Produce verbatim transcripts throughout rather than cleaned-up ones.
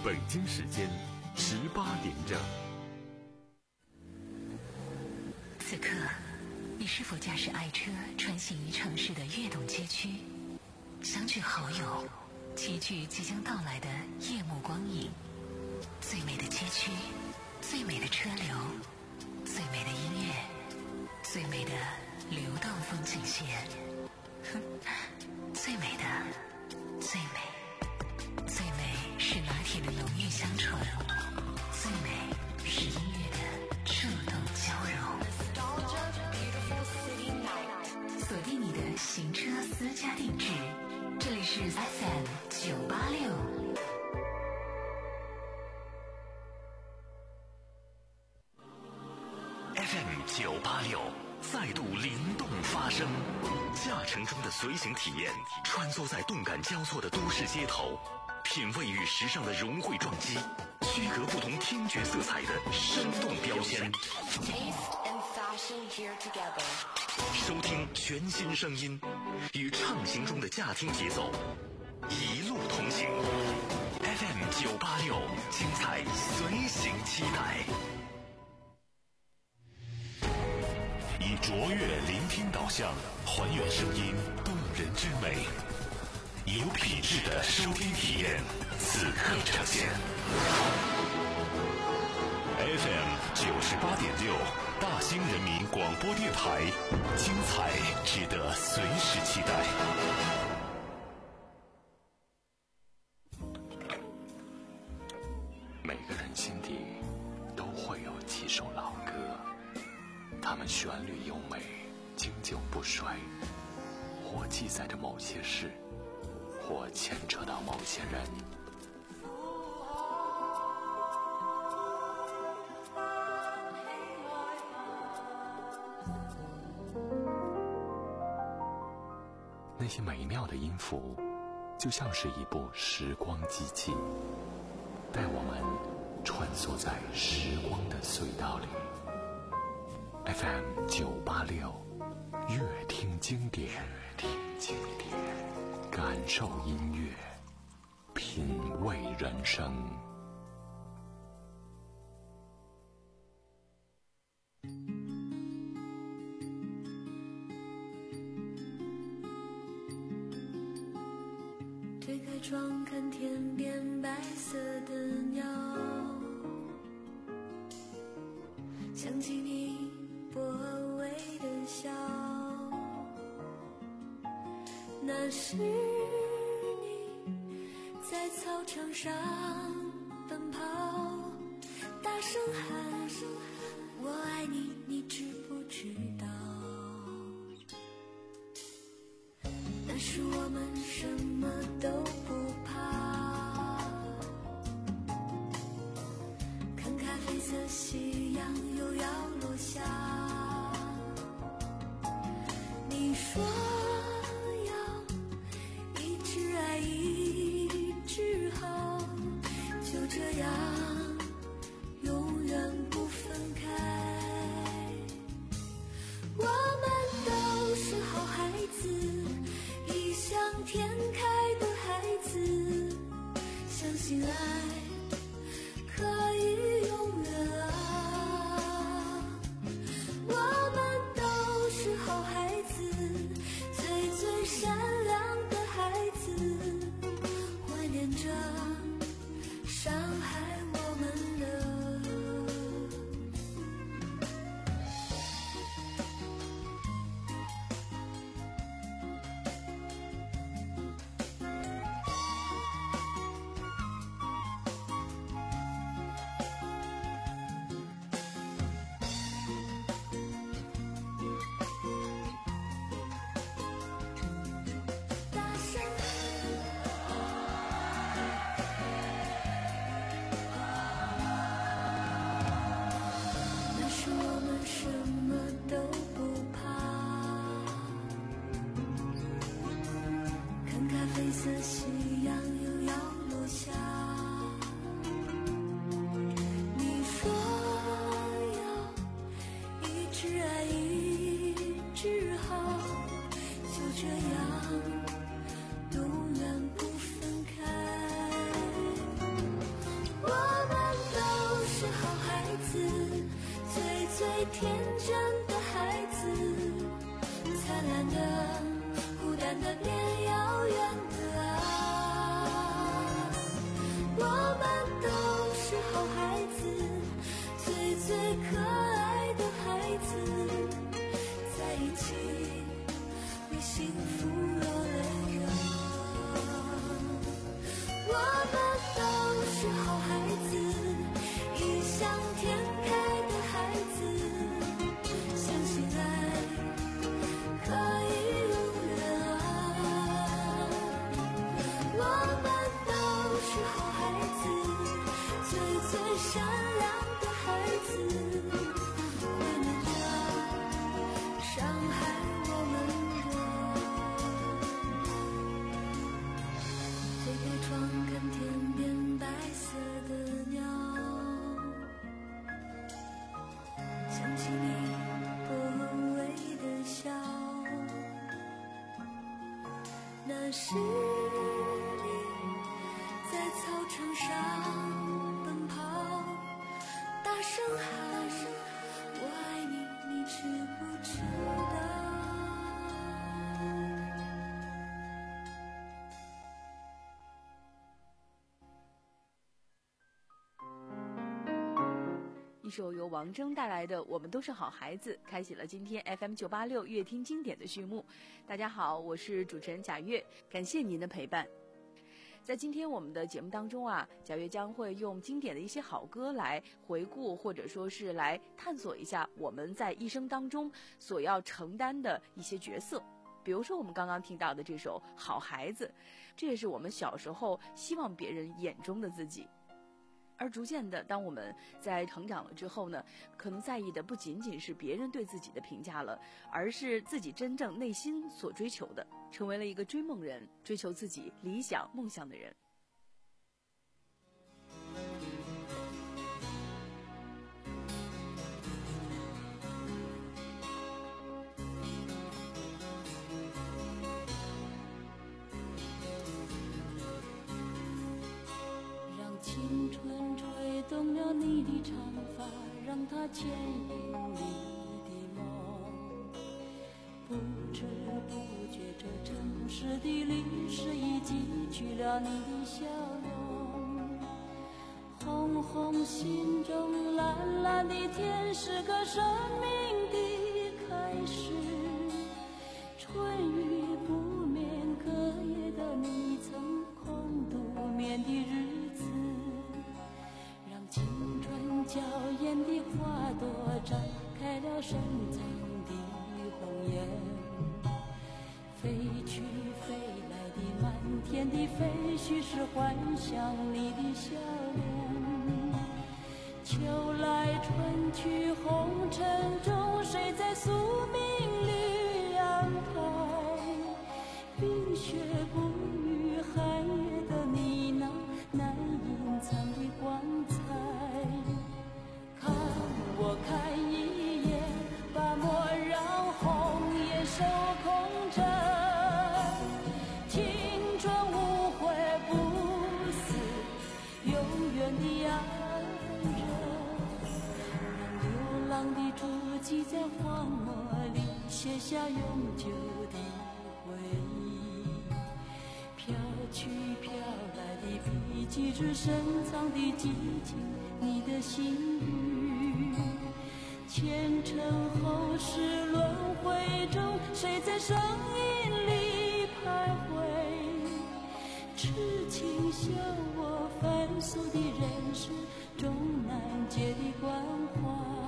北京时间十八点整。 此刻，你是否驾驶爱车穿行于城市的跃动街区，相聚好友，齐聚即将到来的夜幕光影？最美的街区，最美的车流，最美的音乐，最美的流动风景线。哼，最美的，最美，最美是拿铁的浓郁香醇，最美是音乐的触动交融。锁定你的行车私家定制，这里是 F M 九八六。 F M 九八六再度灵动发声，驾乘中的随行体验，穿梭在动感交错的都市街头，品味与时尚的融汇撞击，区隔不同听觉色彩的生动标签。收听全新声音，与畅行中的驾听节奏，一路同行。F M 九八六，精彩随行期待。以卓越聆听导向，还原声音动人之美，以有品质的收听体验，此刻呈现。F M 九十八点六，大兴人民广播电台，精彩值得随时期待。每个人心底都会有几首老歌，它们旋律优美，经久不衰，或记载着某些事，或牵扯到某些人。那些美妙的音符，就像是一部时光机器，带我们穿梭在时光的隧道里。F M 九八六，乐听经典，乐听经典，感受音乐，品味人生。 推开窗看天边白色的鸟，想起你薄微的笑，那是你在操场上奔跑，大声喊我爱你，你知不知道？那时我们什么都不怕，看咖啡色夕阳又要落下，你说要一直爱一直好，就这样永远不分开。我们都是好孩子，异想天开的孩子，相信爱可以永远啊。我们都是好孩子，最最善良的孩子，怀念着伤害我们的。 天真的孩子，灿烂的孤单的变遥远的啊，我们都是好孩子，最最可爱的孩子，在一起为幸福落泪热。我们都是好孩子，异想天开的孩子，相信爱可以永远啊。我们都是好孩子，最最善良的孩子，会念着伤害我们的，推开窗看天边白色的鸟，想起你微微的笑，那是你在操场上奔跑，大声喊我爱你，你知不知道？ 一首由王铮带来的《我们都是好孩子》开启了今天 F M 九八六乐听经典的序幕。大家好，我是主持人贾月，感谢您的陪伴。在今天我们的节目当中啊，贾月将会用经典的一些好歌来回顾，或者说是来探索一下我们在一生当中所要承担的一些角色。比如说我们刚刚听到的这首《好孩子》，这也是我们小时候希望别人眼中的自己。而逐渐的，当我们在成长了之后呢，可能在意的不仅仅是别人对自己的评价了，而是自己真正内心所追求的，成为了一个追梦人，追求自己理想梦想的人。 青春吹动了你的长发，让它牵引你的梦，不知不觉这城市的历史已记取了你的笑容。红红心中蓝蓝的天是个生命的开始，春雨不眠隔夜的你曾空独眠的日子，青春娇艳的花朵绽开了深藏的红颜，飞去飞来的满天的飞絮是幻想你的笑脸。秋来春去红尘中，谁在宿命里安排？冰雪不语寒夜的你那难隐藏的光彩，看我看一眼，把莫让红颜守空枕，青春无悔不死，永远的爱人。让流浪的足迹在荒漠里写下永久的回忆，飘去飘来的笔迹是深藏的激情，你的心语。前尘后世轮回中，谁在声音里徘徊？痴情笑我凡俗的人世终难解的关怀。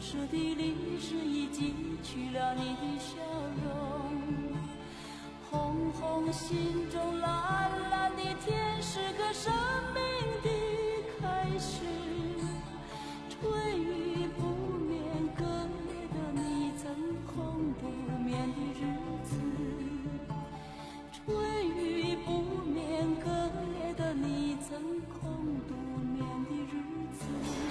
世的历史已记取了你的笑容。红红心中蓝蓝的天，是个生命的开始。春雨不眠，隔夜的你曾空不眠的日子。春雨不眠，隔夜的你曾空独眠的日子。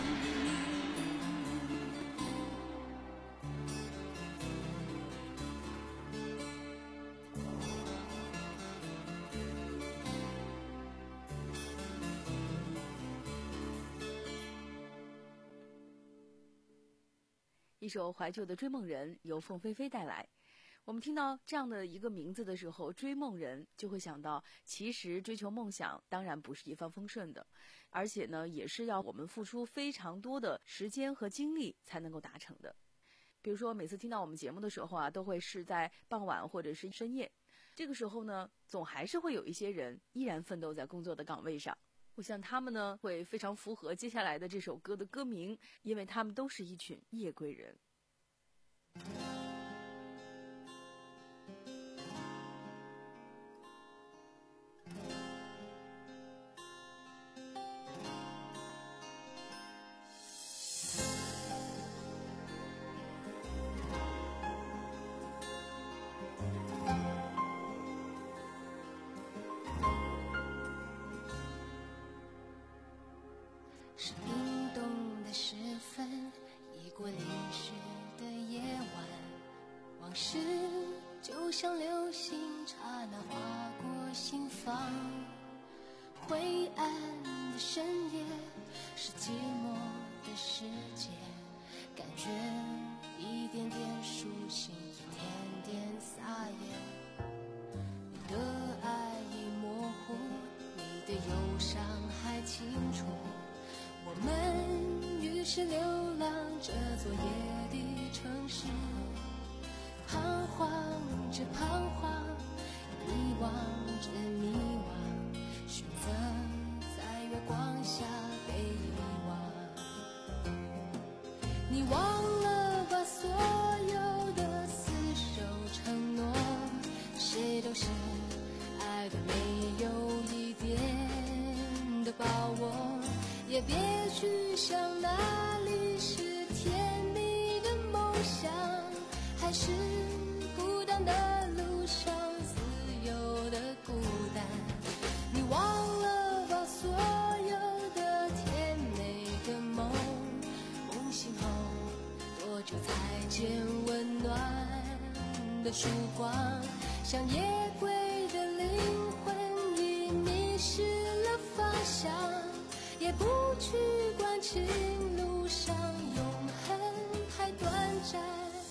一首怀旧的《追梦人》由凤飞飞带来。我们听到这样的一个名字的时候，追梦人就会想到，其实追求梦想当然不是一帆风顺的，而且呢，也是要我们付出非常多的时间和精力才能够达成的。比如说，每次听到我们节目的时候啊，都会是在傍晚或者是深夜，这个时候呢，总还是会有一些人依然奋斗在工作的岗位上。我想他们呢，会非常符合接下来的这首歌的歌名，因为他们都是一群夜归人。 是冰冻的时分，已过零时的夜晚，往事就像流星刹那划过心房。灰暗的深夜，是寂寞的世界，感觉一点点苏醒，一点点撒野。你的爱已模糊，你的忧伤还清楚。我们于是流浪这座夜的城市，彷徨着彷徨，迷惘着迷惘，选择在月光下被遗忘。你忘了把所有的厮守承诺，谁都是爱的没有一点的把握，也别去想哪里是甜蜜的梦想，还是孤单的路上自由的孤单。你忘了把所有的甜美的梦，梦醒后多久才见温暖的曙光？像夜归的灵魂已迷失了方向，也不去关情路上永恒太短暂。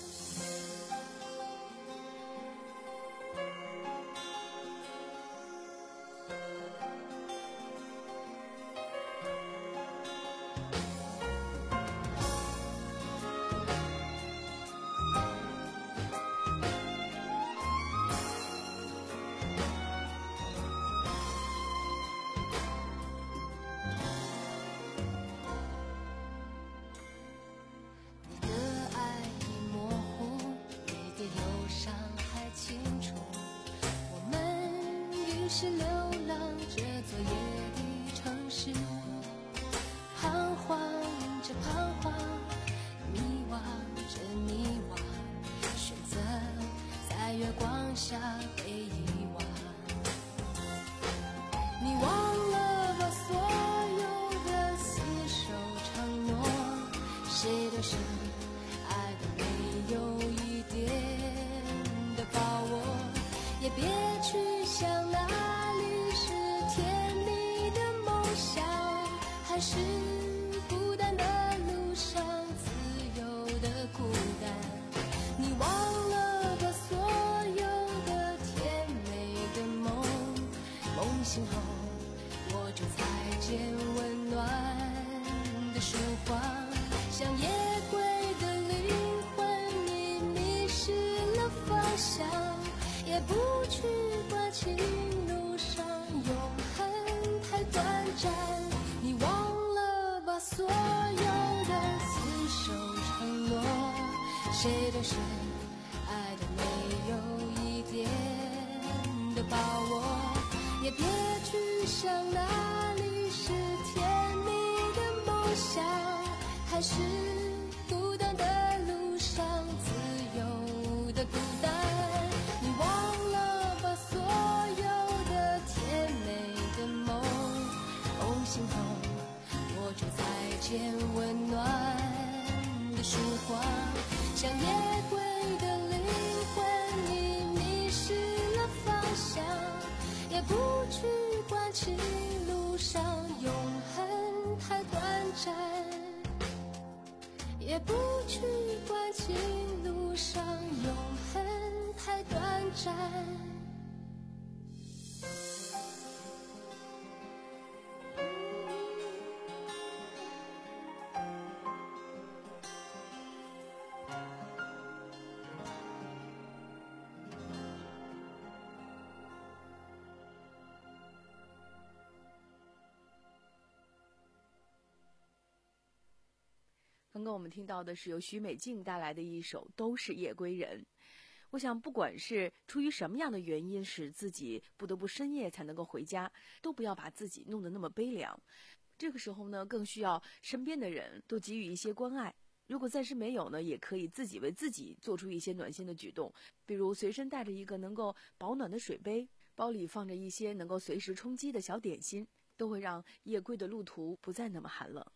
是流浪这座夜的城市，彷徨着彷徨，迷惘着迷惘，选择在月光下被遗忘。你忘了把所有的厮守承诺，谁都是爱的没有一点的把握，也别去想哪里是甜蜜的梦想，还是孤单的路上自由的孤单。你忘了把所有的甜美的梦，梦醒后多久才见温暖的曙光？像夜归的灵魂已迷失了方向，也不去关情路上永恒太短暂。你忘了把所有的厮守承诺， 谁对谁爱的没有一点的把握，也别去想哪里是甜蜜的梦想，还是孤单的路上自由的孤单。你忘了把所有的甜美的梦从心头握住，再见温暖的曙光。像夜归的灵魂，你迷失了方向，也不去管情路上永恒太短暂，也不去管情路上永恒太短暂。 刚刚我们听到的是由许美静带来的一首《都是夜归人》。我想不管是出于什么样的原因使自己不得不深夜才能够回家，都不要把自己弄得那么悲凉。这个时候呢，更需要身边的人都给予一些关爱。如果暂时没有呢，也可以自己为自己做出一些暖心的举动，比如随身带着一个能够保暖的水杯，包里放着一些能够随时充饥的小点心，都会让夜归的路途不再那么寒冷。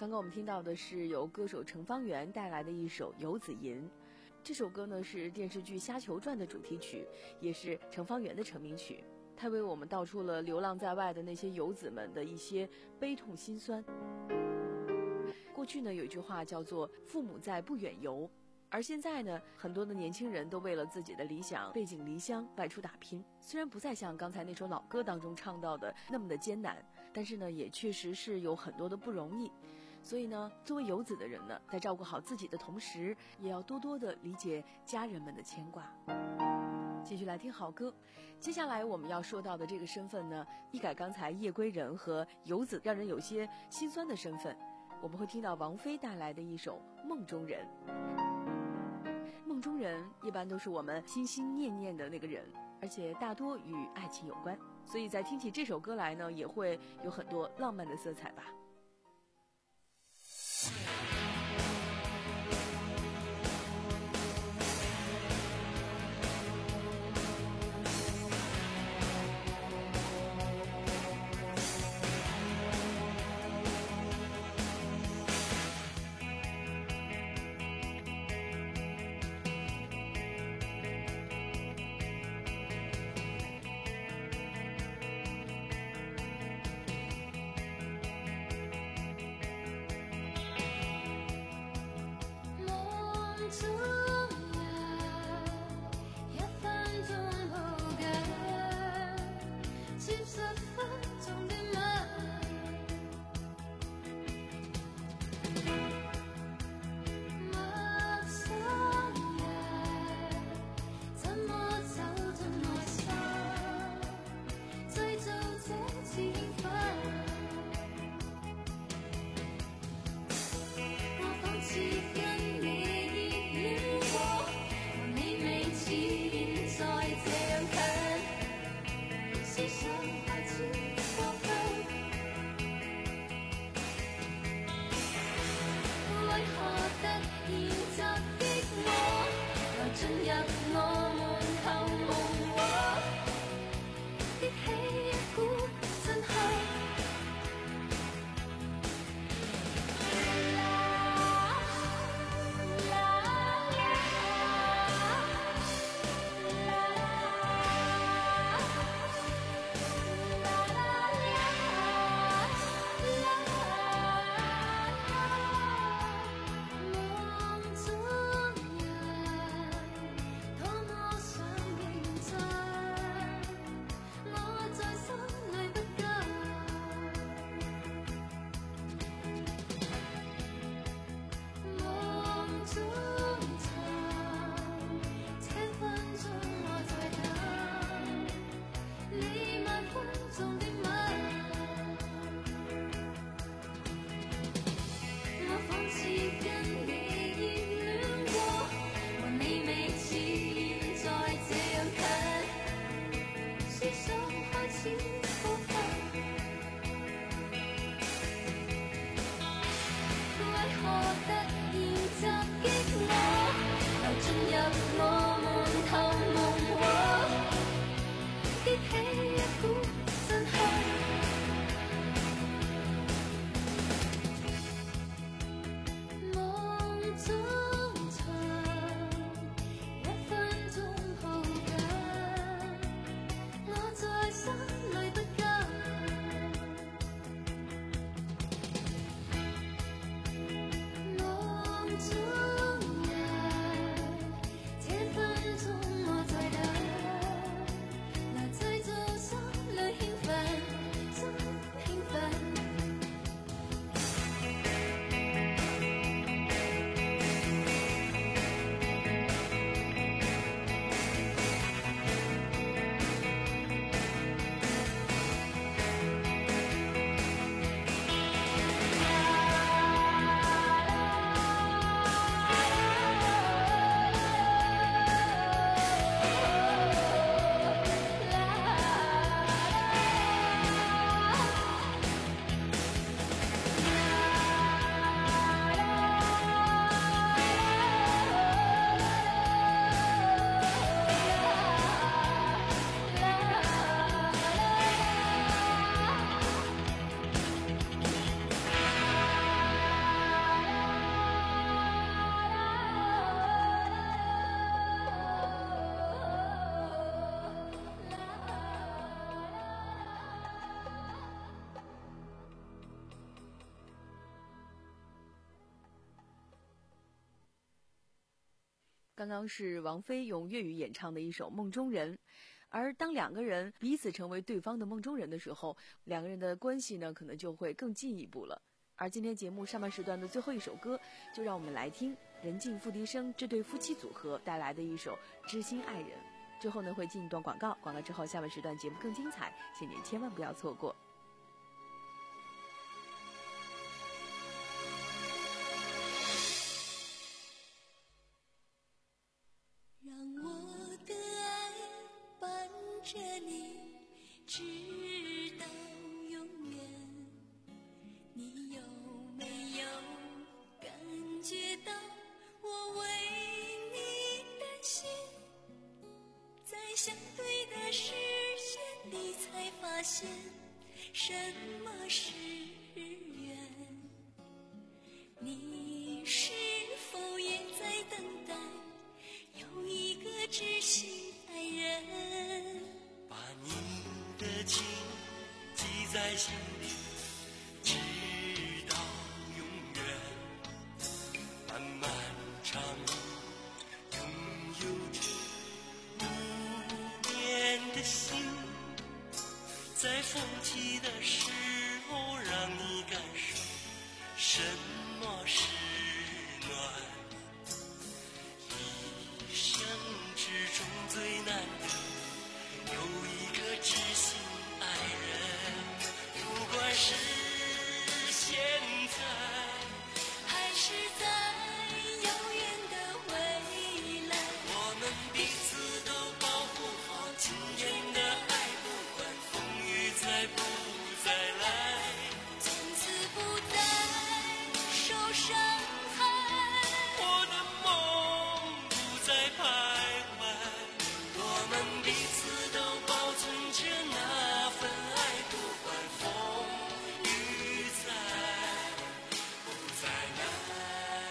刚刚我们听到的是由歌手程方圆带来的一首《游子吟》。这首歌呢是电视剧《虾球传》的主题曲，也是程方圆的成名曲。它为我们道出了流浪在外的那些游子们的一些悲痛心酸。过去呢有一句话叫做父母在不远游，而现在呢很多的年轻人都为了自己的理想背井离乡外出打拼。虽然不再像刚才那首老歌当中唱到的那么的艰难，但是呢也确实是有很多的不容易。所以呢作为游子的人呢，在照顾好自己的同时，也要多多的理解家人们的牵挂。继续来听好歌。接下来我们要说到的这个身份呢，一改刚才夜归人和游子让人有些心酸的身份，我们会听到王菲带来的一首《梦中人》。梦中人一般都是我们心心念念的那个人，而且大多与爱情有关，所以在听起这首歌来呢，也会有很多浪漫的色彩吧。 梦刚刚是王菲用粤语演唱的一首《梦中人》，而当两个人彼此成为对方的梦中人的时候，两个人的关系呢，可能就会更进一步了。而今天节目上半时段的最后一首歌，就让我们来听任静、付笛声这对夫妻组合带来的一首《知心爱人》。之后呢，会进一段广告，广告之后下半时段节目更精彩，请您千万不要错过。 让我的爱伴着你，直到永远。你有没有感觉到我为你担心？在相对的视线里，才发现什么是缘。你是否也在等待有一个知心爱人？ 把你的情记在心里，直到永远。漫漫长路，拥有着无眠的心，在风起的时候，让你感受什么是暖。一生之中最难得有一个知心爱人，不管是现在还是在遥远的未来， 我们彼此都保护好今天的爱，不管风雨再不再来， 从此不再受伤害。 我的梦不再徘徊，我们彼此都保存着那份爱，不管风雨再不再来。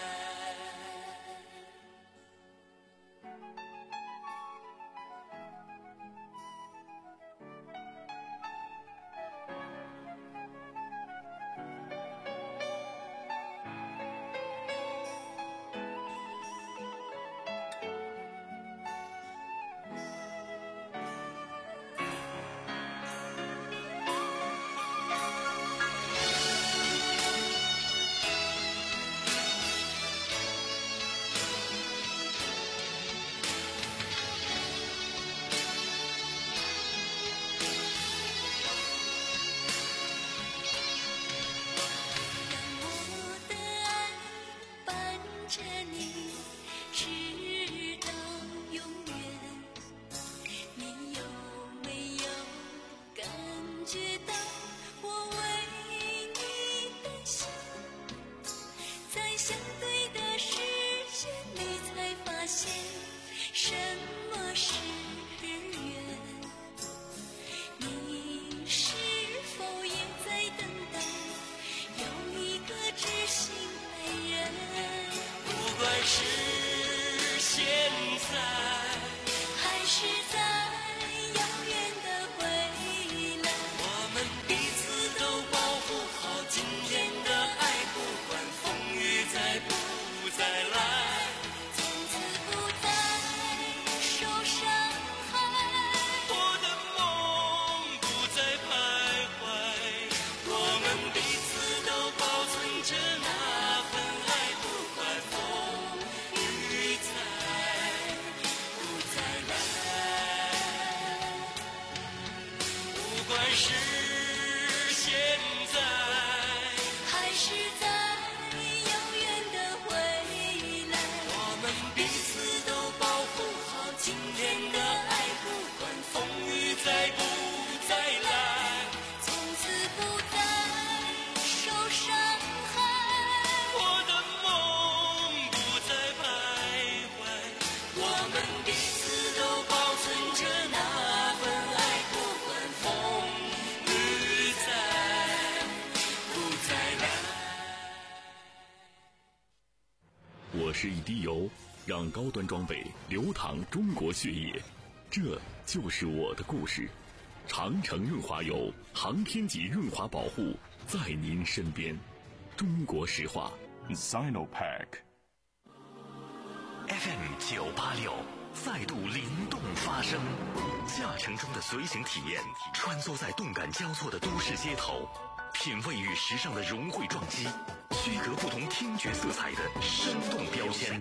我是一滴油，让高端装备流淌中国血液，这就是我的故事。长城润滑油，航天级润滑保护，在您身边。中国石化 Sinopec F M 九八六，再度灵动发声。驾乘中的随行体验，穿梭在动感交错的都市街头，品味与时尚的融汇撞击，区隔不同听觉色彩的生动标签。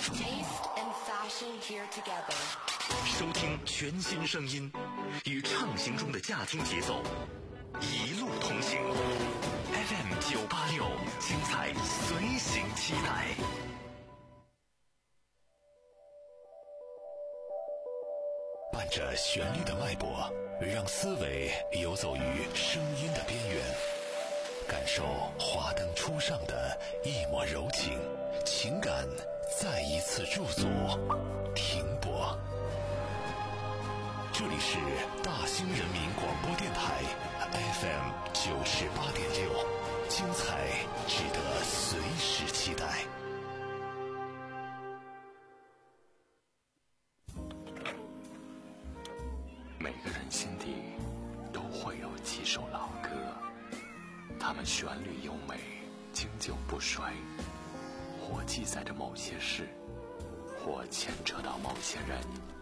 收听全新声音，与畅行中的驾听节奏，一路同行。F M 九八六，精彩随行期待。伴着旋律的脉搏，让思维游走于声音的边缘，感受华灯初上的一抹柔情，情感再一次驻足停泊。这里是大兴人民广播电台 F M 九十八点六，精彩值得随时期待。每个人心底都会有几首老歌，它们旋律优美，经久不衰，或记载着某些事，或牵扯到某些人。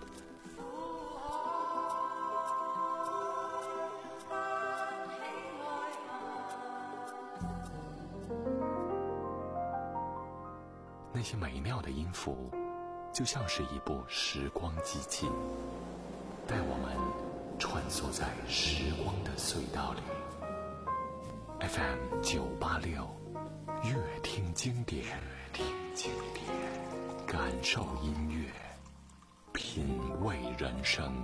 那些美妙的音符，就像是一部时光机器，带我们穿梭在时光的隧道里。F M 九八六，乐听经典，听经典，感受音乐，品味人生。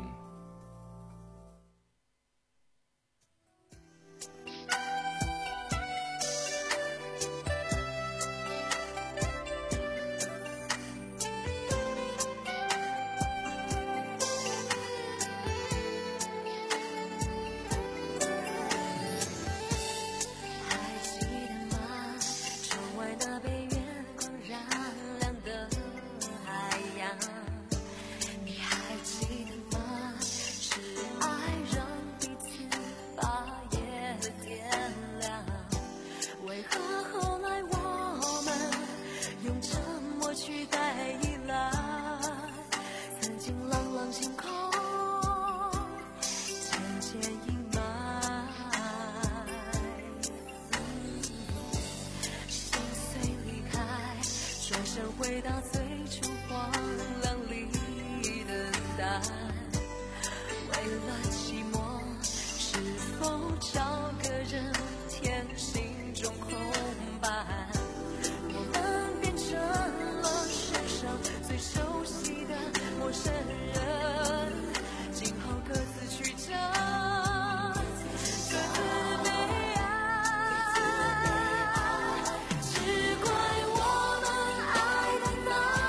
回到最初荒凉里等待，为了寂寞，是否找个人填心中空白？我们变成了世上最熟悉的陌生人，今后各自去找各自悲哀。只怪我们爱的那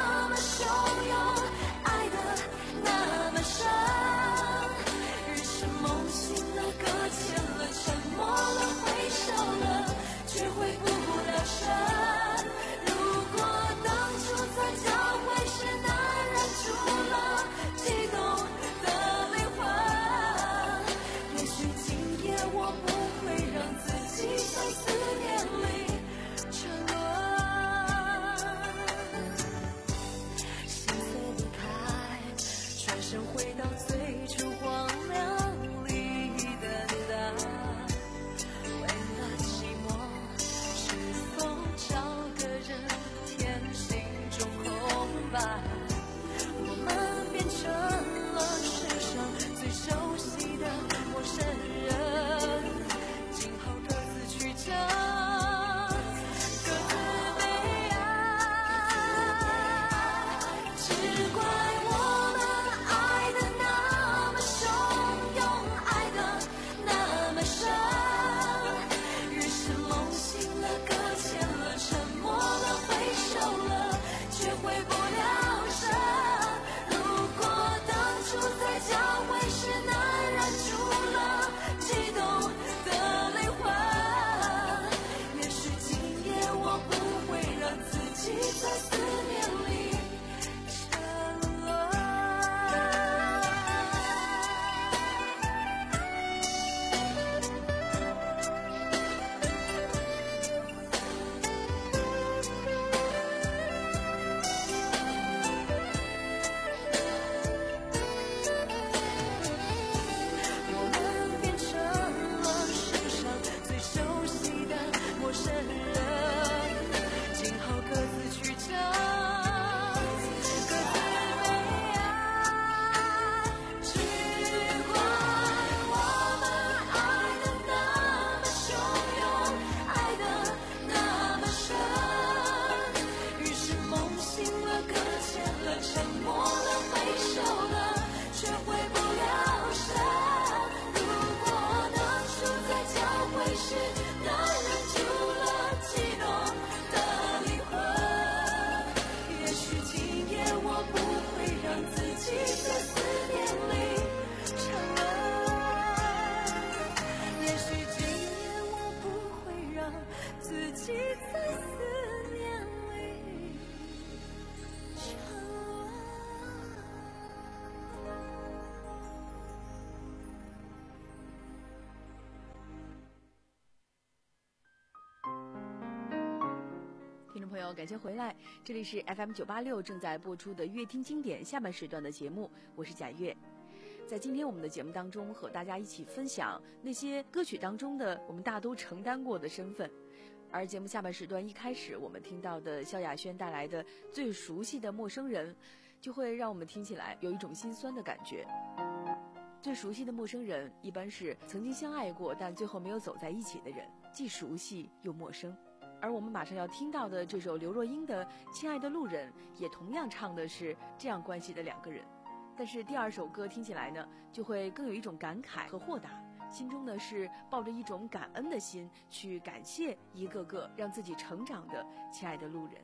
朋友，感谢回来，这里是 F M 九八六正在播出的乐听经典下半时段的节目，我是贾月。在今天我们的节目当中，和大家一起分享那些歌曲当中的我们大都承担过的身份。而节目下半时段一开始我们听到的萧亚轩带来的最熟悉的陌生人，就会让我们听起来有一种心酸的感觉。最熟悉的陌生人一般是曾经相爱过但最后没有走在一起的人，既熟悉又陌生。而我们马上要听到的这首刘若英的《亲爱的路人》，也同样唱的是这样关系的两个人。但是第二首歌听起来呢，就会更有一种感慨和豁达，心中呢是抱着一种感恩的心，去感谢一个个让自己成长的亲爱的路人。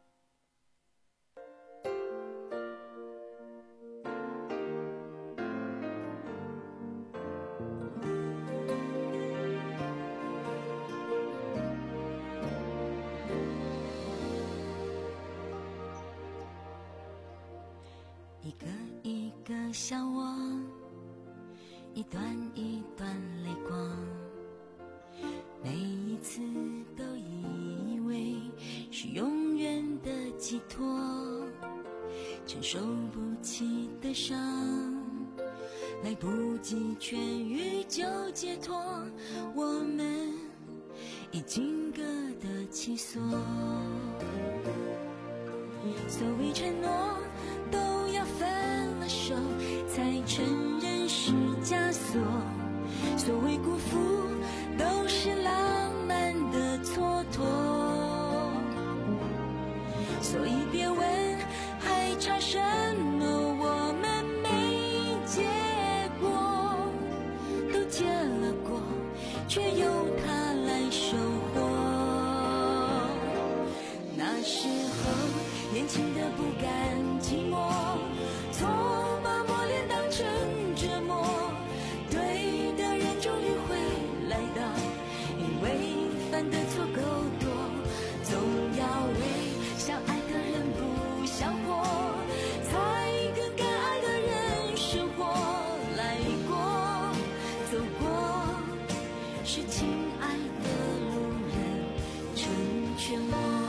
一个一个笑我，一段一段泪光，每一次都以为是永远的寄托，承受不起的伤，来不及痊愈就解脱，我们已经各得其所。所谓承诺都要分了手才承认是枷锁，所谓辜负都是浪漫的蹉跎，所以别问还差什么，我们没结果，都结了果，却由他来收获。那时候年轻的不甘寂寞，错把磨练当成折磨，对的人终于会来到，因为犯的错够多，总要为相爱的人不想活，才跟该爱的人生活来过，走过是亲爱的路人成全我。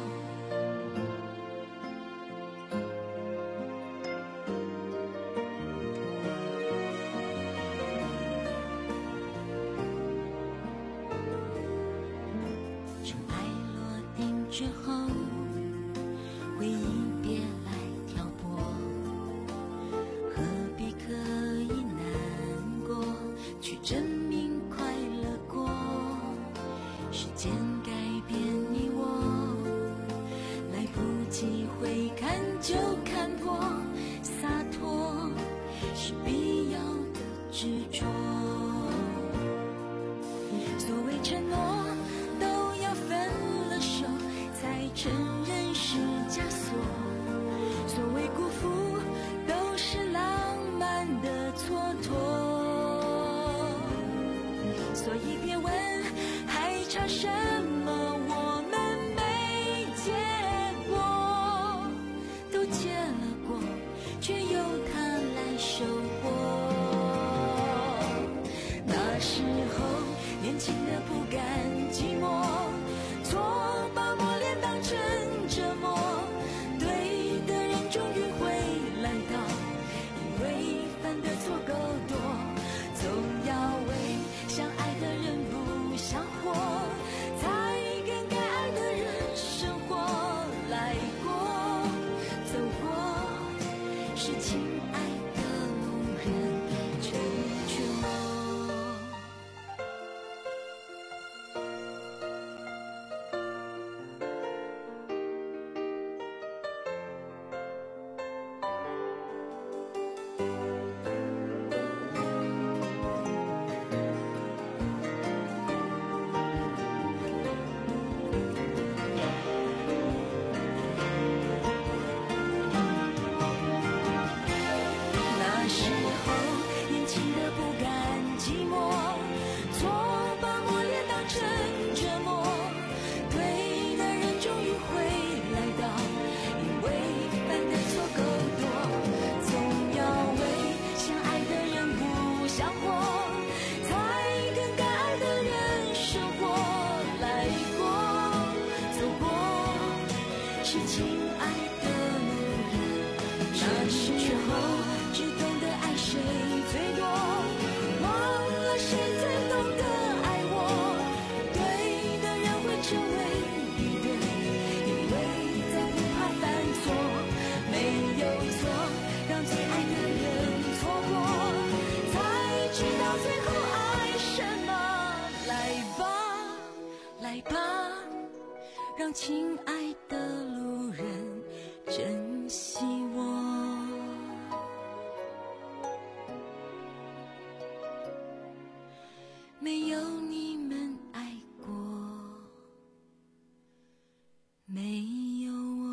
之后回忆别来挑拨，何必刻意难过，去证明快乐过，时间改变你我，来不及回看就看破，洒脱是必要的执着，所谓承诺都要分了手才承认是枷锁，所谓辜负都是浪漫的蹉跎，所以别问还差什么，我们没结果，都结了果，却由他来收获。那时候年轻的不甘寂寞，错把磨练当成折磨，对是亲爱的路人。那时候只懂得爱谁最多，忘了谁最懂得爱我。对的人会成为一对，因为在不怕犯错，没有错，让最爱的人错过，才知道最后爱什么。来吧，来吧，让亲爱的路人珍惜我。没有你们爱过，没有我。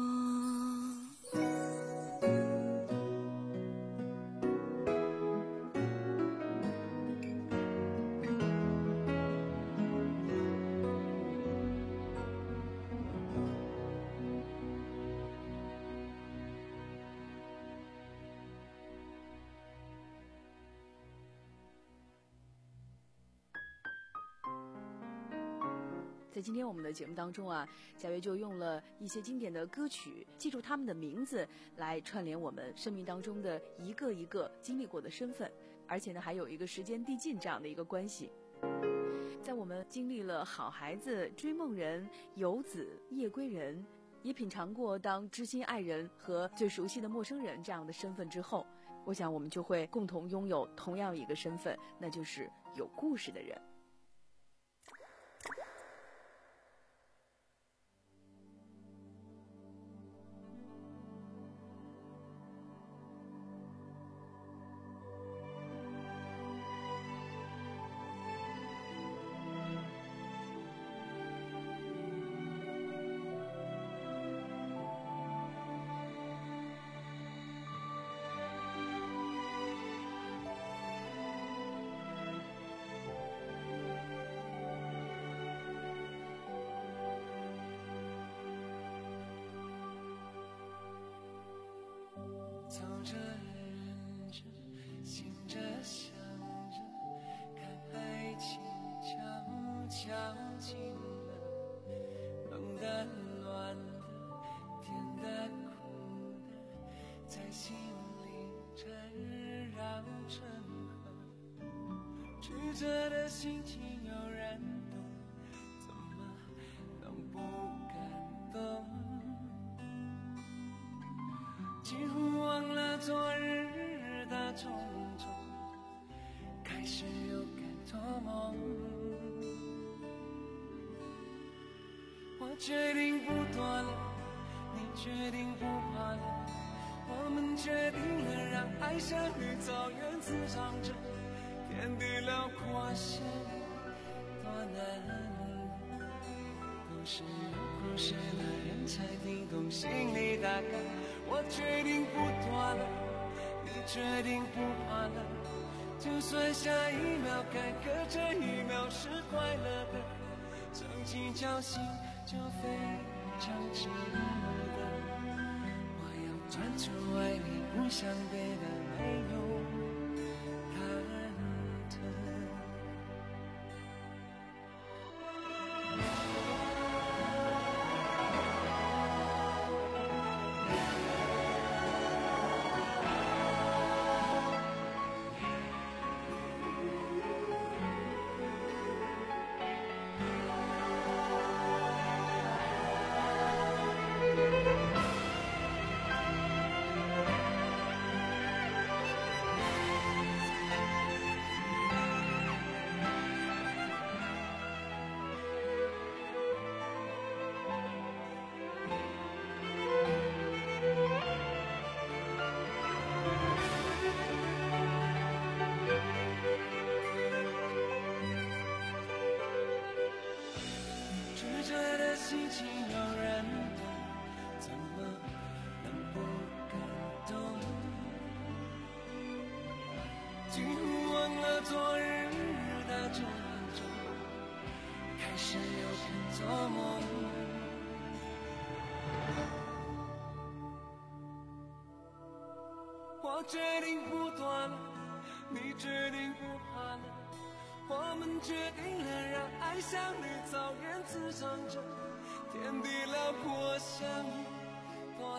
在今天我们的节目当中啊，贾跃就用了一些经典的歌曲，记住他们的名字，来串联我们生命当中的一个一个经历过的身份，而且呢，还有一个时间递进这样的一个关系。在我们经历了好孩子、追梦人、游子、夜归人，也品尝过当知心爱人和最熟悉的陌生人这样的身份之后，我想我们就会共同拥有同样一个身份，那就是有故事的人。 走着忍着醒着想着，看爱情悄悄近了，冷的暖的甜的苦的，在心里缠绕成河，曲折的心情有人懂，怎么能不感动？几乎忘了昨日的种种，开始又该做梦。我决定不躲了，你决定不怕了，我们决定了让爱像绿草原滋长着，天地辽阔些多难。都是有故事的人才听懂心里大概。我决定不躲了，你决定不怕了，就算下一秒该可这一秒是快乐的，争气侥幸就非常值得。我要专注爱你，不想别的，没有忐忑。心情有人懂，怎么能不感动？几乎忘了昨日的种种，开始又敢做梦。我决定不躲了，你决定不怕了，我们决定了让爱像绿草原滋长着，天地辽阔相遇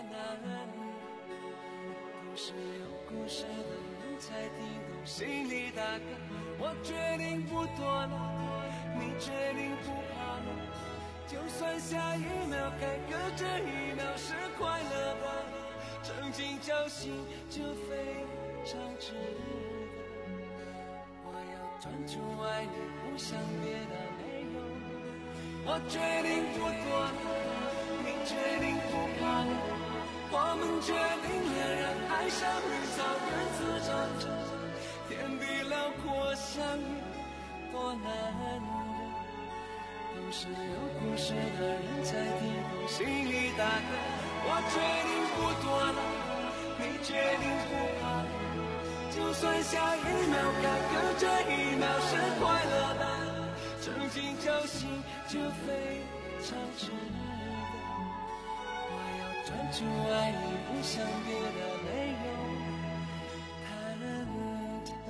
难。故事有故事的人才听懂心里大概。我决定不躲了，你决定不怕了，就算下一秒改革，这一秒是快乐的，曾经侥幸就非常值得。我要专注爱你，不想别的没有。我决定不躲了，你决定不怕了，我们决定恋人爱上绿草原自找着，天地辽阔相遇多难得。故事有故事的人才听懂心里大概。我决定不躲了，你决定不怕了，就算下一秒改革，这一秒是快乐的，曾经侥幸就非常值得。我要专注爱你，不想别的没有忐忑。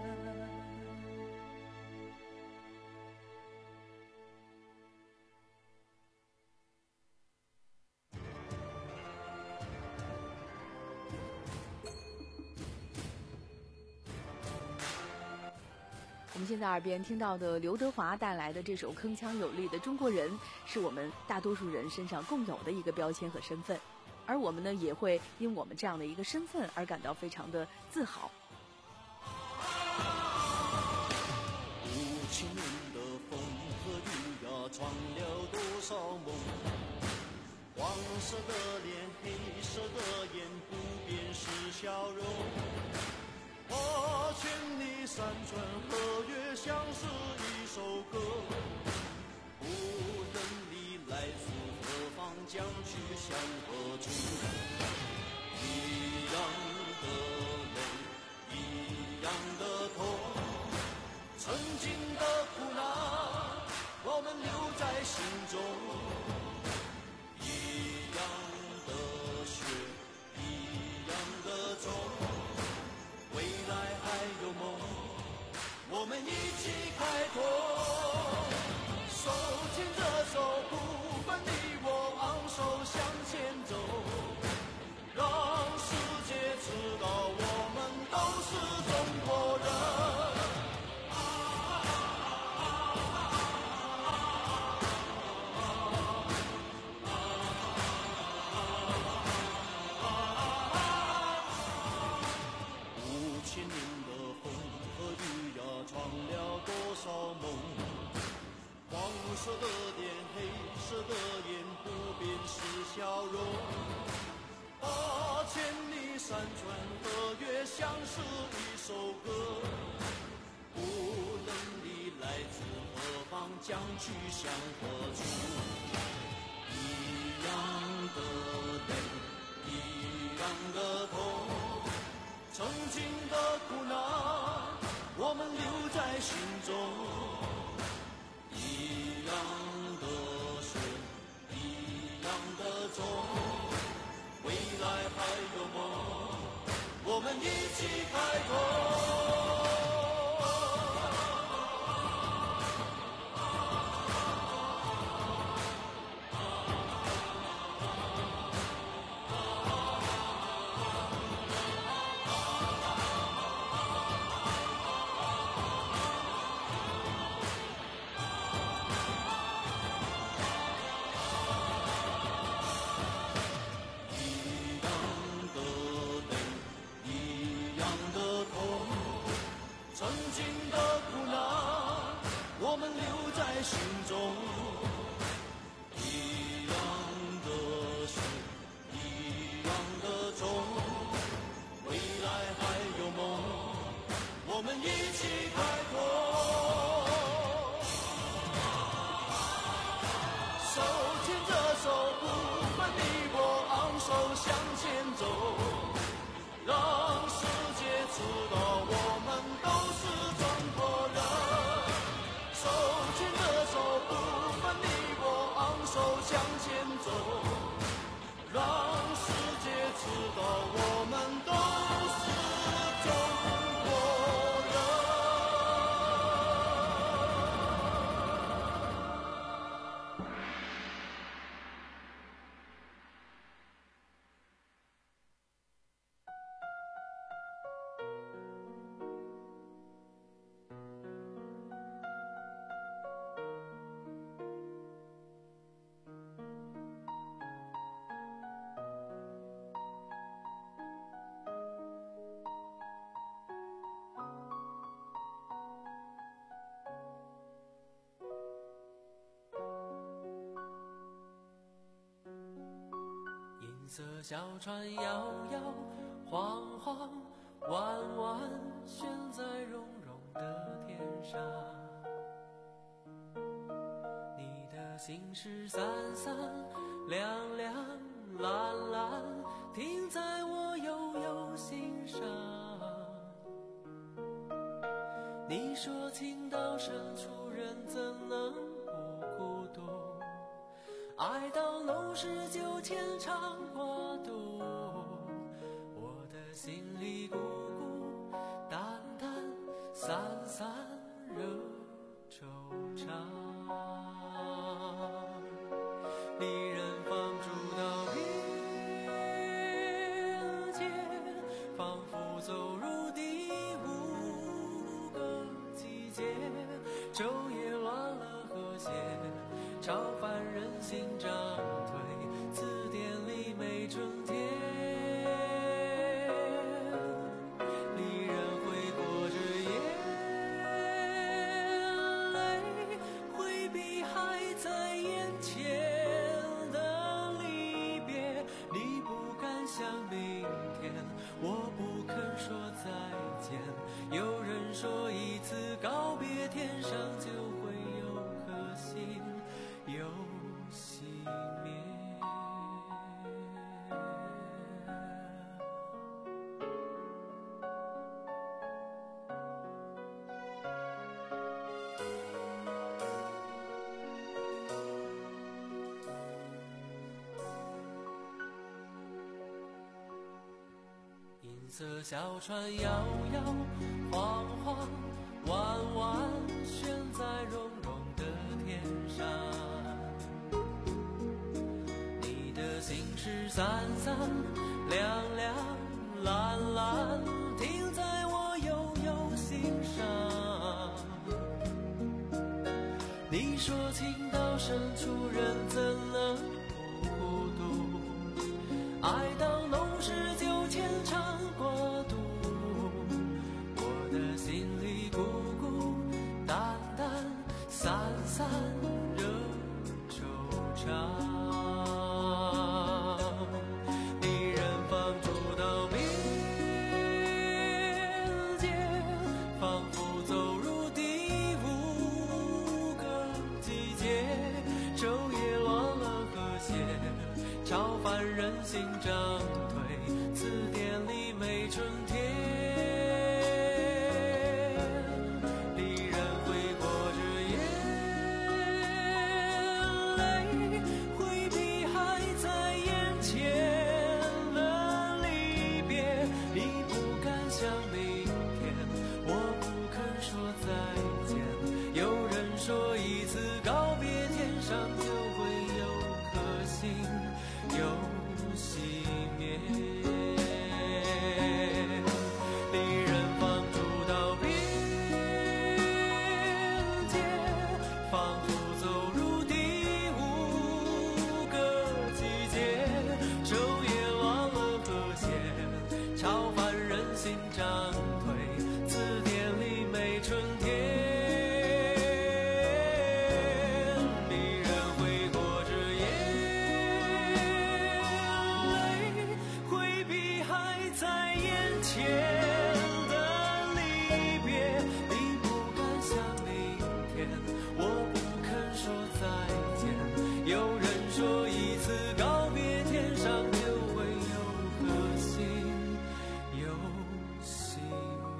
我们现在耳边听到的刘德华带来的这首铿锵有力的《中国人》，是我们大多数人身上共有的一个标签和身份，而我们呢，也会因我们这样的一个身份而感到非常的自豪。 五千年的风和雨呀，闯了多少梦？黄色的脸，黑色的眼，不变是笑容。八千里山川河岳，像是一首歌。无论你来自何方，将去向何处。一样的泪，一样的痛，曾经的苦难，我们留在心中。一样的血，一样的种，未来还有梦，我们一起开拓。手牵着手，不分你我，昂首向前走，让世界知道我们都是中国人。五千年的风和雨呀，闯了多少梦？黄色的脸，黑色的眼，不变是笑容。八千里山川河岳，像是一首歌。无论你来自何方，将去向何处。一样的泪，一样的痛，曾经的苦难，我们留在心中。一样的水，一样的种，未来还有梦，我们一起开拓。曾经的苦难，我们留在心中。一样的水，一样的种，未来还有梦，我们一起开拓。手牵着手，不分你我，昂首向前走，让世界知道我们都是中国人。手牵着手，不分你我，昂首向前走，让世界知道我们都是中国人。 色小船摇摇晃晃，弯弯悬在绒绒的天上。你的心事散散亮亮蓝蓝，停在我悠悠心上。你说情到深处人怎能不孤独，爱到浓时就牵肠挂肚，我的心里孤孤单单散散惹惆怅。离人放逐到边界，仿佛走入第五个季节，昼夜乱了和谐，超凡人心涨退，字典里没春天。离人挥过着眼泪，回避还在眼前的离别。你不敢想明天，我不肯说再见。有人说一次告别，天上就会有颗星又熄灭。银色小船摇摇晃晃，弯弯悬在绒绒的天上。你的心事散散亮亮蓝蓝，停在我悠悠心上。你说情到深处人怎能不孤独，爱到浓时就牵肠挂肚，我的心里孤孤单单散散惹惆怅。离人放逐到边界，仿佛走入第五个季节，昼夜乱了和谐，超凡人心涨退，字典里没春天。离人挥过着眼泪，回避还在眼前的离别。你不敢想明天，我不肯说再见。有人说一次告别，天上就会有颗星又熄灭。离人放逐到边界，仿佛走入第五个季节，昼夜乱了和谐，超凡人心涨退，字典里没春天。离人挥过着眼泪，回避还在眼前的离别。你不敢想明天，我不肯说再见。有人说一次告别，天上就会有颗星又熄灭。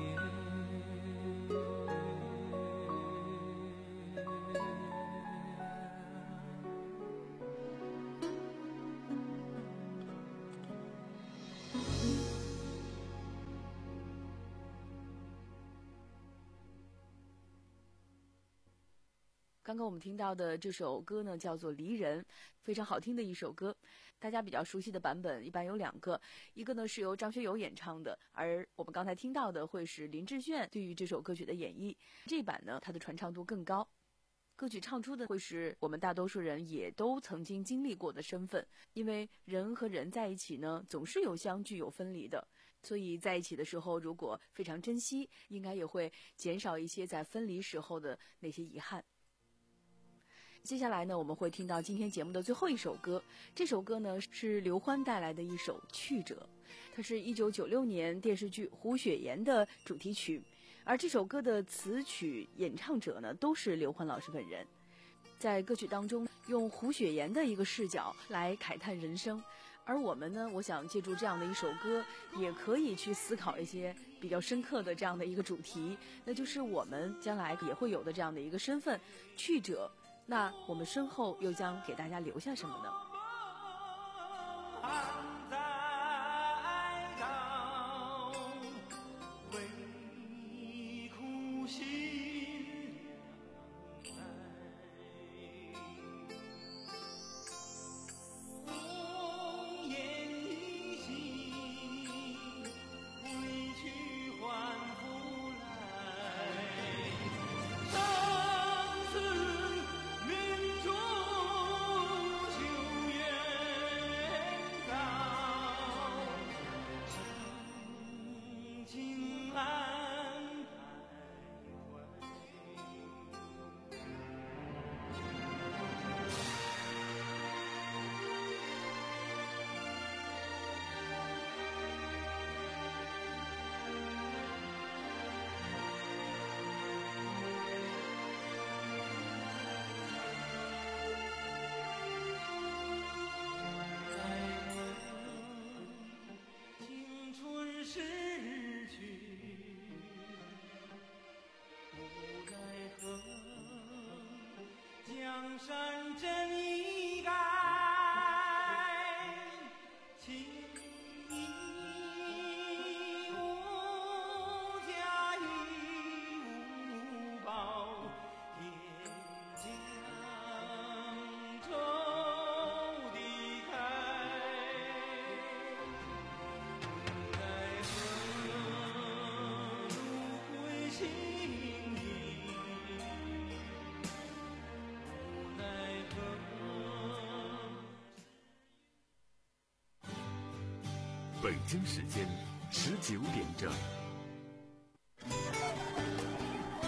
刚刚我们听到的这首歌呢，叫做《离人》，非常好听的一首歌。大家比较熟悉的版本一般有两个，一个呢是由张学友演唱的，而我们刚才听到的会是林志炫对于这首歌曲的演绎。这版呢，它的传唱度更高。歌曲唱出的会是我们大多数人也都曾经经历过的身份，因为人和人在一起呢，总是有相聚有分离的，所以在一起的时候，如果非常珍惜，应该也会减少一些在分离时候的那些遗憾。 接下来呢，我们会听到今天节目的最后一首歌。这首歌呢是刘欢带来的一首《去者》，它是一九九六年电视剧《胡雪岩》的主题曲，而这首歌的词曲演唱者呢都是刘欢老师本人。在歌曲当中，用胡雪岩的一个视角来慨叹人生，而我们呢，我想借助这样的一首歌，也可以去思考一些比较深刻的这样的一个主题，那就是我们将来也会有的这样的一个身份——去者。那我们身后又将给大家留下什么呢？ 江山真一改，情义无价亦无宝，天将愁地开，奈何路归心意， 北京时间十九点整。